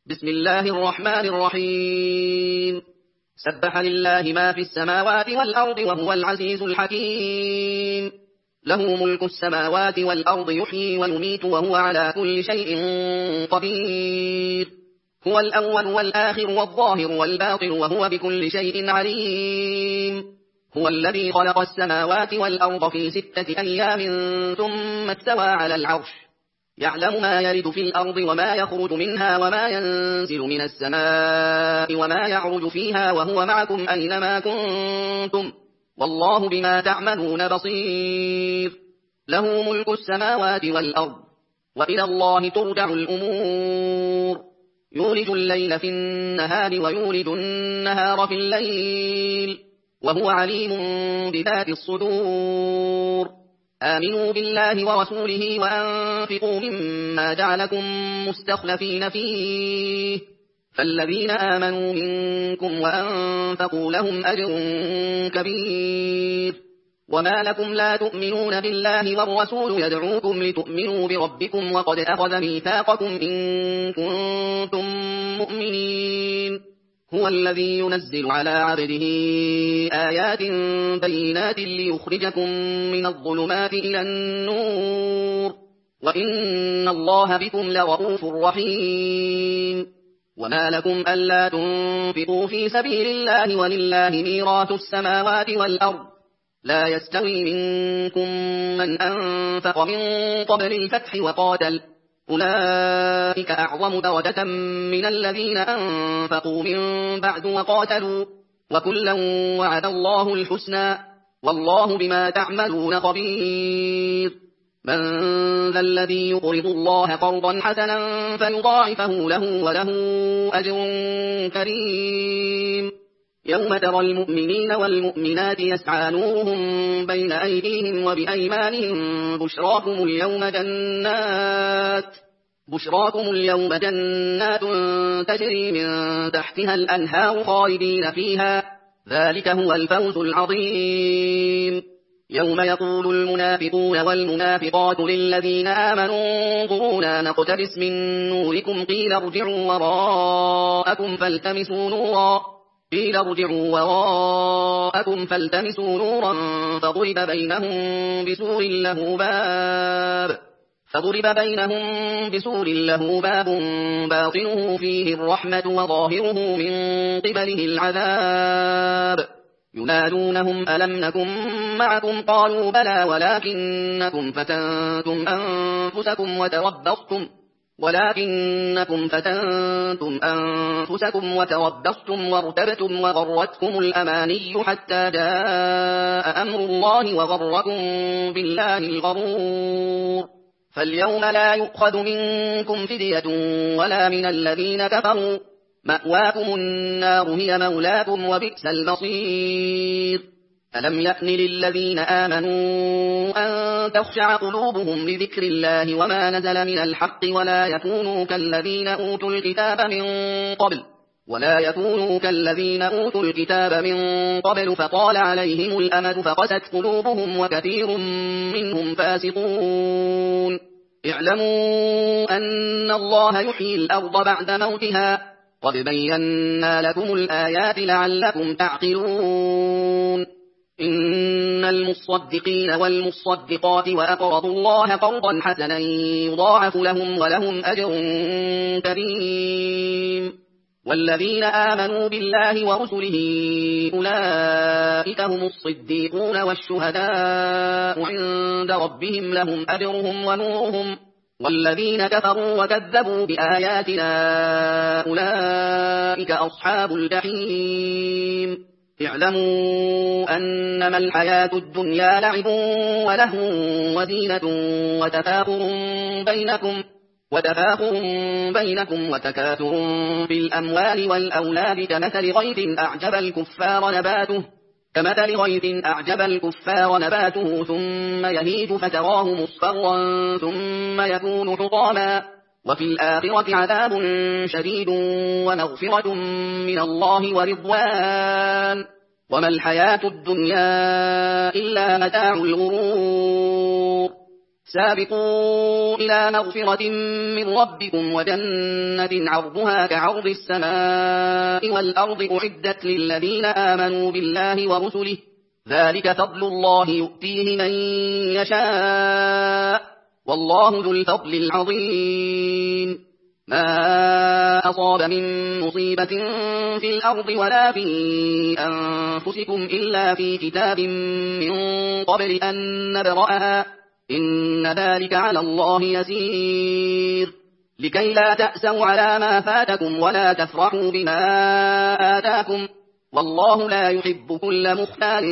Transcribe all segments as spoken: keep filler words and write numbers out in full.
بسم الله الرحمن الرحيم. سبح لله ما في السماوات والأرض وهو العزيز الحكيم. له ملك السماوات والأرض يحيي ويميت وهو على كل شيء قدير. هو الأول والآخر والظاهر والباطن وهو بكل شيء عليم. هو الذي خلق السماوات والأرض في ستة أيام ثم استوى على العرش. يعلم ما يلد في الأرض وما يخرج منها وما ينزل من السماء وما يعرج فيها وهو معكم أينما كنتم والله بما تعملون بصير. له ملك السماوات والأرض وإلى الله ترجع الأمور. يولج الليل في النهار ويولج النهار في الليل وهو عليم بذات الصدور. آمنوا بالله ورسوله وأنفقوا مما جعلكم مستخلفين فيه فالذين آمنوا منكم وأنفقوا لهم أجر كبير. وما لكم لا تؤمنون بالله والرسول يدعوكم لتؤمنوا بربكم وقد أخذ ميثاقكم إن كنتم مؤمنين. هو الذي ينزل على عبده آيات بينات ليخرجكم من الظلمات إلى النور وإن الله بكم لرؤوف رحيم. وما لكم ألا تنفقوا في سبيل الله ولله ميراث السماوات والأرض لا يستوي منكم من أنفق من قبل الفتح وقاتل أولئك أعظم درجة من الذين أنفقوا من بعد وقاتلوا وكلا وعد الله الحسنى والله بما تعملون خبير. من ذا الذي يقرض الله قرضا حسنا فيضاعفه له وله أجر كريم. يوم ترى المؤمنين والمؤمنات يسعى نورهم بين أيديهم وبأيمانهم بشراكم اليوم جنات بشراكم اليوم جنات تجري من تحتها الأنهار خالدين فيها ذلك هو الفوز العظيم. يوم يقول المنافقون والمنافقات للذين آمنوا انظرونا نقتبس من نوركم قيل ارجعوا وراءكم فالتمسوا نورا قيل ارجعوا وراءكم فالتمسوا نورا فضرب بينهم بسور له باب فضرب بينهم بسور له باب باطنه فيه الرحمة وظاهره من قبله العذاب. ينادونهم ألم نكن معكم قالوا بلى ولكنكم فتنتم أنفسكم وتربصتم ولكنكم فتنتم أنفسكم وتربصتم وارتبتم وغرتكم الأماني حتى جاء أمر الله وغركم بالله الغرور. فاليوم لا يؤخذ منكم فدية ولا من الذين كفروا مأواكم النار هي مولاكم وبئس المصير. ألم يأن للذين آمنوا أن تخشع قلوبهم لذكر الله وما نزل من الحق ولا يكونوا كالذين أوتوا الكتاب من قبل ولا يكونوا كالذين أوتوا الكتاب من قبل فطال عليهم الأمد فقست قلوبهم وكثير منهم فاسقون. اعلموا أن الله يحيي الأرض بعد موتها قد بينا لكم الآيات لعلكم تعقلون. إن المصدقين والمصدقات وأقرضوا الله قرضا حسنا يضاعف لهم ولهم أجر كريم. والذين آمنوا بالله ورسله أولئك هم الصديقون والشهداء عند ربهم لهم أجرهم ونورهم والذين كفروا وكذبوا بآياتنا أولئك أصحاب الجحيم. اعلموا أنما الحياة الدنيا لعب ولهو وزينة وتفاخر بينكم وتفاخر بينكم وتكاثر في الأموال والأولاد كمثل غيث أعجب الكفار نباته كمثل غيث أعجب الكفار نباته ثم يهيج فتراه مصفرا ثم يكون حطاما وفي الآخرة عذاب شديد ومغفرة من الله ورضوان وما الحياة الدنيا إلا متاع الغرور. سابقوا إلى مغفرة من ربكم وجنة عرضها كعرض السماء والأرض أعدت للذين آمنوا بالله ورسله ذلك فضل الله يؤتيه من يشاء والله ذو الفضل العظيم ما أصاب من مصيبة في الأرض ولا في أنفسكم إلا في كتاب من قبل أن نبرأها إن ذلك على الله يسير لكي لا تأسوا على ما فاتكم ولا تفرحوا بما آتاكم والله لا يحب كل مختال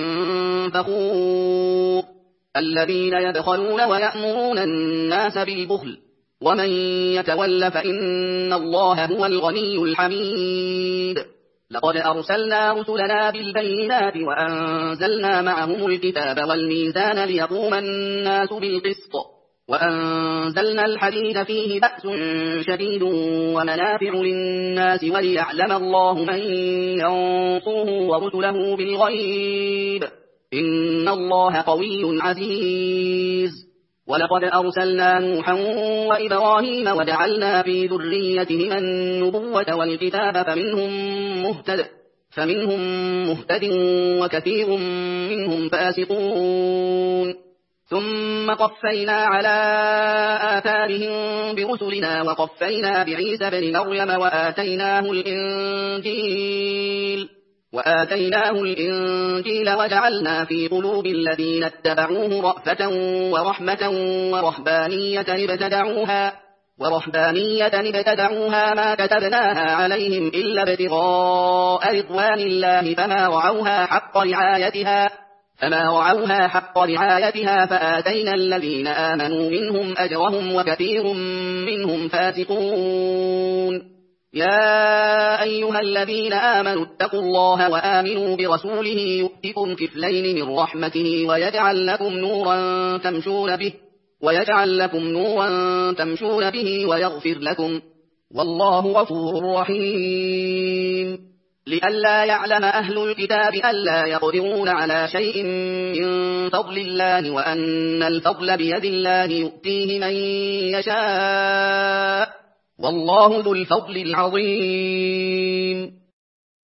فخور الذين يبخلون ويأمرون الناس بالبخل ومن يتول فإن الله هو الغني الحميد لقد أرسلنا رسلنا بالبينات وأنزلنا معهم الكتاب والميزان ليقوم الناس بالقسط وأنزلنا الحديد فيه بأس شديد ومنافع للناس وليعلم الله من ينصره ورسله بالغيب إن الله قوي عزيز ولقد أرسلنا نوحا وإبراهيم وجعلنا في ذريتهما النبوة والكتاب فمنهم مهتد فمنهم مهتد وكثير منهم فاسقون ثم قفينا على آثارهم برسلنا وقفينا بعيسى بن مريم وآتيناه الإنجيل وآتيناه الإنجيل وجعلنا في قلوب الذين اتبعوه رأفة ورحمة ورهبانية ابتدعوها ورهبانية ابتدعوها ما كتبناها عليهم إلا ابتغاء رضوان الله فما رعوها حق رعايتها فما رعوها حق رعايتها فآتينا الذين آمنوا منهم أجرهم وكثير منهم فاسقون يا أيها الذين آمنوا اتقوا الله وآمنوا برسوله يؤتكم كفلين من رحمته ويجعل لكم نورا تمشون به ويجعل لكم نورا تمشون به ويغفر لكم والله غفور رحيم لئلا يعلم أهل الكتاب ألا يقدرون على شيء من فضل الله وأن الفضل بيد الله يؤتيه من يشاء والله ذو الفضل العظيم